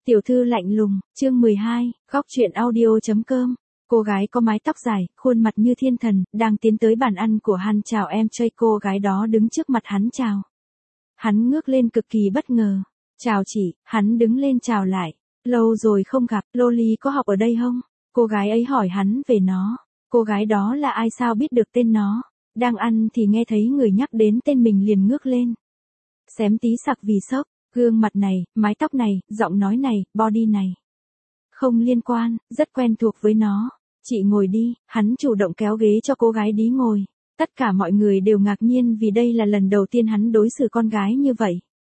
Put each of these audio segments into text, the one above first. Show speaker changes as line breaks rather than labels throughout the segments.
Tiểu thư lạnh lùng, chương 12, góc truyện audio.com. Cô gái có mái tóc dài, khuôn mặt như thiên thần, đang tiến tới bàn ăn của hắn chào em chơi. Cô gái đó đứng trước mặt hắn chào. Hắn ngước lên cực kỳ bất ngờ. Chào chị, hắn đứng lên chào lại. Lâu rồi không gặp, Loli có học ở đây không? Cô gái ấy hỏi hắn về nó. Cô gái đó là ai sao biết được tên nó? Đang ăn thì nghe thấy người nhắc đến tên mình liền ngước lên. Xém tí sặc vì sốc. Gương mặt này, mái tóc này, giọng nói này, body này. Không liên quan, rất quen thuộc với nó. Chị ngồi đi, hắn chủ động kéo ghế cho cô gái đi ngồi. Tất cả mọi người đều ngạc nhiên vì đây là lần đầu tiên hắn đối xử con gái như vậy.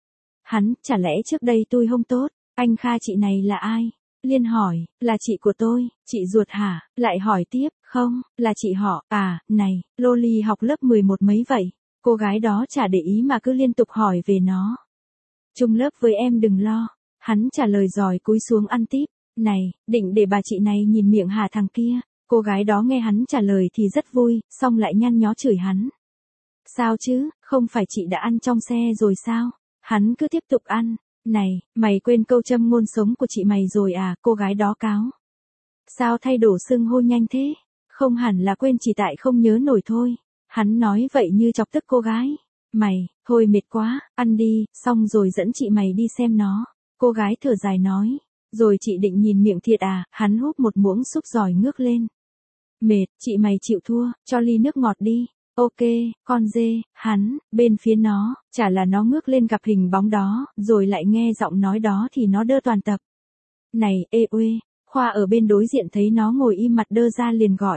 Hắn, chả lẽ trước đây tôi không tốt, anh Kha chị này là ai? Liên hỏi, là chị của tôi, chị ruột hả? Lại hỏi tiếp, không, là chị họ, này, Loli học lớp 11 mấy vậy? Cô gái đó chả để ý mà cứ liên tục hỏi về nó. Chung lớp với em đừng lo. Hắn trả lời rồi cúi xuống ăn tiếp. Này, định để bà chị này nhìn miệng hả thằng kia. Cô gái đó nghe hắn trả lời thì rất vui, xong lại nhăn nhó chửi hắn. Sao chứ, không phải chị đã ăn trong xe rồi sao? Hắn cứ tiếp tục ăn. Này, mày quên câu châm ngôn sống của chị mày rồi à? Cô gái đó cáo. Sao thay đổi xưng hô nhanh thế? Không hẳn là quên, chỉ tại không nhớ nổi thôi. Hắn nói vậy như chọc tức cô gái. Mày, thôi mệt quá, ăn đi, xong rồi dẫn chị mày đi xem nó. Cô gái thở dài nói. Rồi chị định nhìn miệng thiệt à? Hắn húp một muỗng súp giỏi ngước lên. Mệt, chị mày chịu thua, cho ly nước ngọt đi. Ok, con dê, hắn, bên phía nó, chả là nó ngước lên gặp hình bóng đó, rồi lại nghe giọng nói đó thì nó đơ toàn tập. Này, ê uê, Khoa ở bên đối diện thấy nó ngồi im mặt đơ ra liền gọi.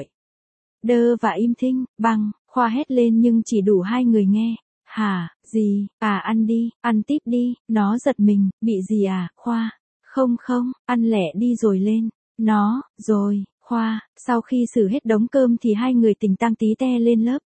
Đơ và im thinh, bằng, Khoa hét lên nhưng chỉ đủ hai người nghe. Hả, gì, ăn đi, ăn tiếp đi, nó giật mình, bị gì à, Khoa? Không, ăn lẹ đi rồi lên. Nó, rồi, Khoa, sau khi xử hết đống cơm thì hai người tỉnh tang tí te lên lớp.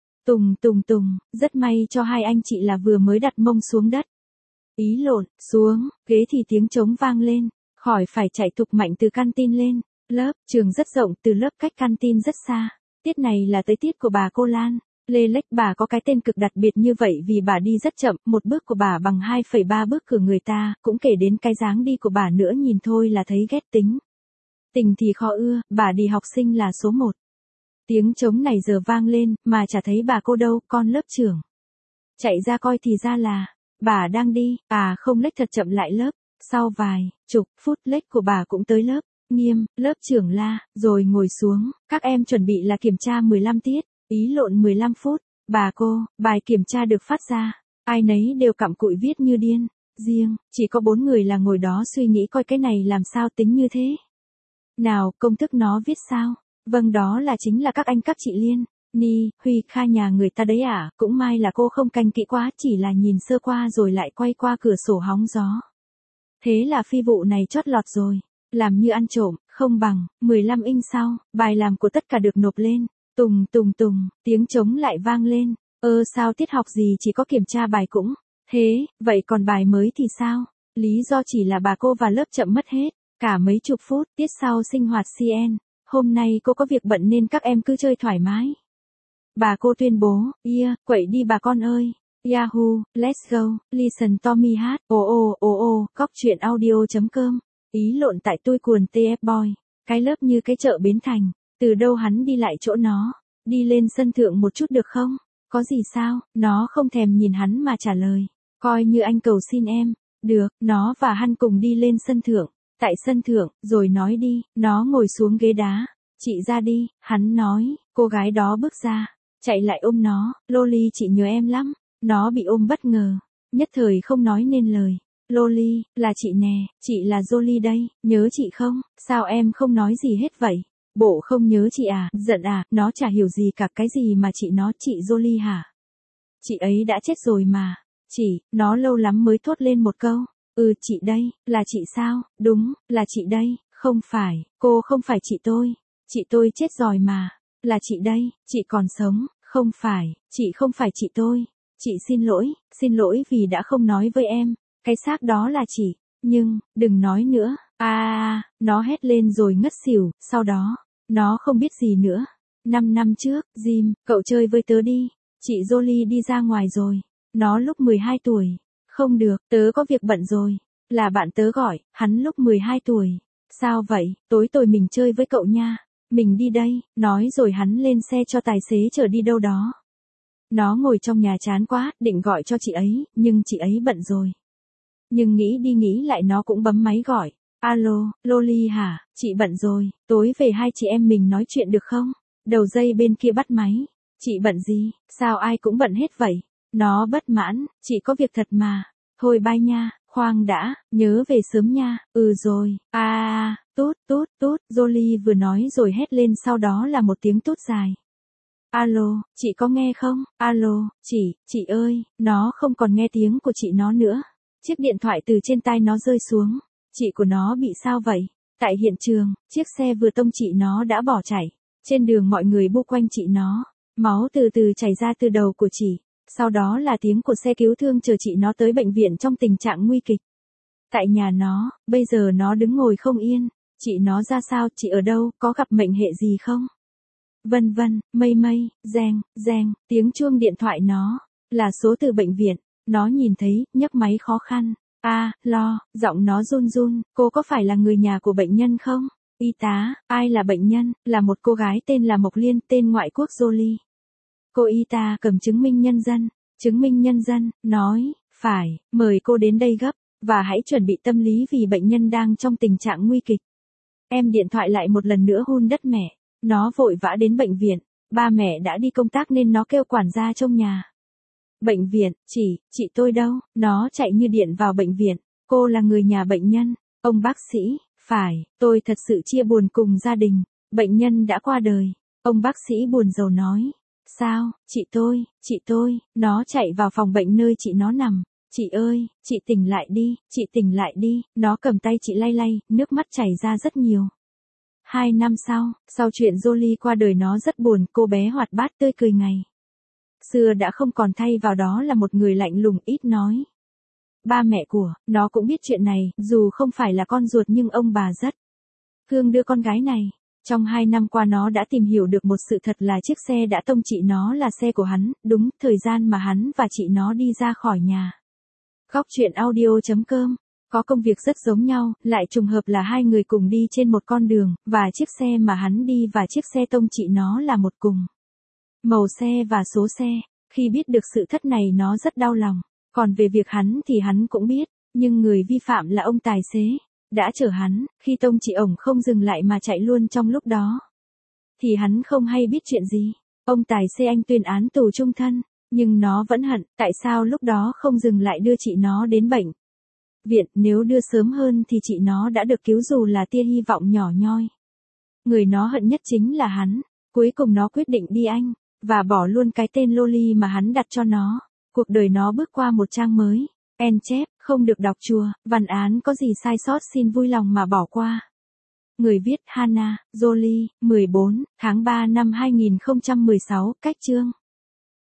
Tùng, rất may cho hai anh chị là vừa mới đặt mông xuống đất. Ý lộn, xuống, ghế thì tiếng trống vang lên, khỏi phải chạy thục mạnh từ canteen lên. Lớp, trường rất rộng, từ lớp cách canteen rất xa. Tiết này là tới tiết của bà cô Lan. Lê Lách bà có cái tên cực đặc biệt như vậy vì bà đi rất chậm, một bước của bà bằng 2,3 bước của người ta, cũng kể đến cái dáng đi của bà nữa nhìn thôi là thấy ghét tính. Tình thì khó ưa, bà đi học sinh là số 1. Tiếng trống này giờ vang lên, mà chả thấy bà cô đâu, con lớp trưởng. Chạy ra coi thì ra là, bà đang đi, không Lách thật chậm lại lớp, sau vài chục phút Lách của bà cũng tới lớp, nghiêm, lớp trưởng la, rồi ngồi xuống, các em chuẩn bị là kiểm tra 15 tiết. Ý lộn 15 phút, bà cô, bài kiểm tra được phát ra, ai nấy đều cặm cụi viết như điên, riêng, chỉ có 4 người là ngồi đó suy nghĩ coi cái này làm sao tính như thế. Nào, công thức nó viết sao? Vâng, đó là chính là các anh các chị Liên, Ni, Huy, Kha nhà người ta đấy à, cũng may là cô không canh kỹ quá, chỉ là nhìn sơ qua rồi lại quay qua cửa sổ hóng gió. Thế là phi vụ này chót lọt rồi, làm như ăn trộm, không bằng, 15 inch sau, bài làm của tất cả được nộp lên. Tùng, tiếng trống lại vang lên. Sao tiết học gì chỉ có kiểm tra bài cũng thế, vậy còn bài mới thì sao? Lý do chỉ là bà cô và lớp chậm mất hết cả mấy chục phút. Tiết sau sinh hoạt CN, hôm nay cô có việc bận nên các em cứ chơi thoải mái. Bà cô tuyên bố, quậy đi bà con ơi. Yahoo, let's go, listen Tommy hát. Góc truyện audio.com. Ý lộn tại tôi cuồn TF Boy. Cái lớp như cái chợ Bến Thành. Từ đâu hắn đi lại chỗ nó, đi lên sân thượng một chút được không? Có gì sao? Nó không thèm nhìn hắn mà trả lời. Coi như anh cầu xin em. Được, nó và hắn cùng đi lên sân thượng. Tại sân thượng, rồi nói đi, nó ngồi xuống ghế đá. Chị ra đi, hắn nói, cô gái đó bước ra, chạy lại ôm nó, Loli chị nhớ em lắm. Nó bị ôm bất ngờ, nhất thời không nói nên lời. Loli, là chị nè, chị là Jolie đây, nhớ chị không? Sao em không nói gì hết vậy? Bộ không nhớ chị à, giận à, nó chả hiểu gì cả, cái gì mà chị nó, chị Jolie hả? Chị ấy đã chết rồi mà. Nó lâu lắm mới thốt lên một câu. Chị đây, là chị sao? Đúng, là chị đây, không phải, cô không phải chị tôi chết rồi mà. Là chị đây, chị còn sống, không phải, chị không phải chị tôi. Chị xin lỗi vì đã không nói với em, cái xác đó là chị, nhưng, đừng nói nữa. Nó hét lên rồi ngất xỉu, sau đó. Nó không biết gì nữa. 5 năm trước, Jim, cậu chơi với tớ đi. Chị Jolie đi ra ngoài rồi. Nó lúc 12 tuổi. Không được, tớ có việc bận rồi. Là bạn tớ gọi, hắn lúc 12 tuổi. Sao vậy, tối tôi mình chơi với cậu nha. Mình đi đây, nói rồi hắn lên xe cho tài xế chở đi đâu đó. Nó ngồi trong nhà chán quá, định gọi cho chị ấy, nhưng chị ấy bận rồi. Nhưng nghĩ đi nghĩ lại nó cũng bấm máy gọi. Alo, Loli hả, chị bận rồi, tối về hai chị em mình nói chuyện được không? Đầu dây bên kia bắt máy. Chị bận gì, sao ai cũng bận hết vậy? Nó bất mãn, chị có việc thật mà. Thôi bye nha, khoan đã, nhớ về sớm nha. Ừ rồi, tút tút tút, Jolie vừa nói rồi hét lên, sau đó là một tiếng tút dài. Alo, chị có nghe không? Alo, chị ơi, nó không còn nghe tiếng của chị nó nữa. Chiếc điện thoại từ trên tai nó rơi xuống. Chị của nó bị sao vậy? Tại hiện trường, chiếc xe vừa tông chị nó đã bỏ chạy. Trên đường mọi người bu quanh chị nó. Máu từ từ chảy ra từ đầu của chị. Sau đó là tiếng của xe cứu thương chờ chị nó tới bệnh viện trong tình trạng nguy kịch. Tại nhà nó, bây giờ nó đứng ngồi không yên. Chị nó ra sao, chị ở đâu, có gặp mệnh hệ gì không? Vân vân, mây mây, reng, reng, tiếng chuông điện thoại nó, là số từ bệnh viện. Nó nhìn thấy, nhấc máy khó khăn. Lo, giọng nó run run, cô có phải là người nhà của bệnh nhân không? Y tá, ai là bệnh nhân? Là một cô gái tên là Mộc Liên, tên ngoại quốc Jolie. Cô y tá cầm chứng minh nhân dân. Chứng minh nhân dân, nói, phải, mời cô đến đây gấp, và hãy chuẩn bị tâm lý vì bệnh nhân đang trong tình trạng nguy kịch. Em điện thoại lại một lần nữa hun đất mẹ. Nó vội vã đến bệnh viện, ba mẹ đã đi công tác nên nó kêu quản gia trông nhà. Bệnh viện, chị tôi đâu? Nó chạy như điện vào bệnh viện. Cô là người nhà bệnh nhân. Ông bác sĩ, phải, tôi thật sự chia buồn cùng gia đình. Bệnh nhân đã qua đời. Ông bác sĩ buồn rầu nói. Sao, chị tôi, nó chạy vào phòng bệnh nơi chị nó nằm. Chị ơi, chị tỉnh lại đi, nó cầm tay chị lay lay, nước mắt chảy ra rất nhiều. 2 năm sau chuyện Jolie qua đời nó rất buồn, cô bé hoạt bát tươi cười ngày xưa đã không còn, thay vào đó là một người lạnh lùng ít nói. Ba mẹ của nó cũng biết chuyện này, dù không phải là con ruột nhưng ông bà rất thương đưa con gái này. Trong 2 năm qua nó đã tìm hiểu được một sự thật là chiếc xe đã tông chị nó là xe của hắn, đúng thời gian mà hắn và chị nó đi ra khỏi nhà. Góc truyện audio.com có công việc rất giống nhau, lại trùng hợp là hai người cùng đi trên một con đường, và chiếc xe mà hắn đi và chiếc xe tông chị nó là một cùng màu xe và số xe. Khi biết được sự thật này nó rất đau lòng. Còn về việc hắn thì hắn cũng biết, nhưng người vi phạm là ông tài xế đã chở hắn, khi tông chị ổng không dừng lại mà chạy luôn trong lúc đó. Thì hắn không hay biết chuyện gì. Ông tài xế anh tuyên án tù chung thân, nhưng nó vẫn hận, tại sao lúc đó không dừng lại đưa chị nó đến bệnh viện, nếu đưa sớm hơn thì chị nó đã được cứu dù là tia hy vọng nhỏ nhoi. Người nó hận nhất chính là hắn. Cuối cùng nó quyết định đi Anh, và bỏ luôn cái tên Loli mà hắn đặt cho nó. Cuộc đời nó bước qua một trang mới. En chép, không được đọc chùa, văn án có gì sai sót xin vui lòng mà bỏ qua. Người viết Hannah, Jolie, 14, tháng 3 năm 2016, cách chương.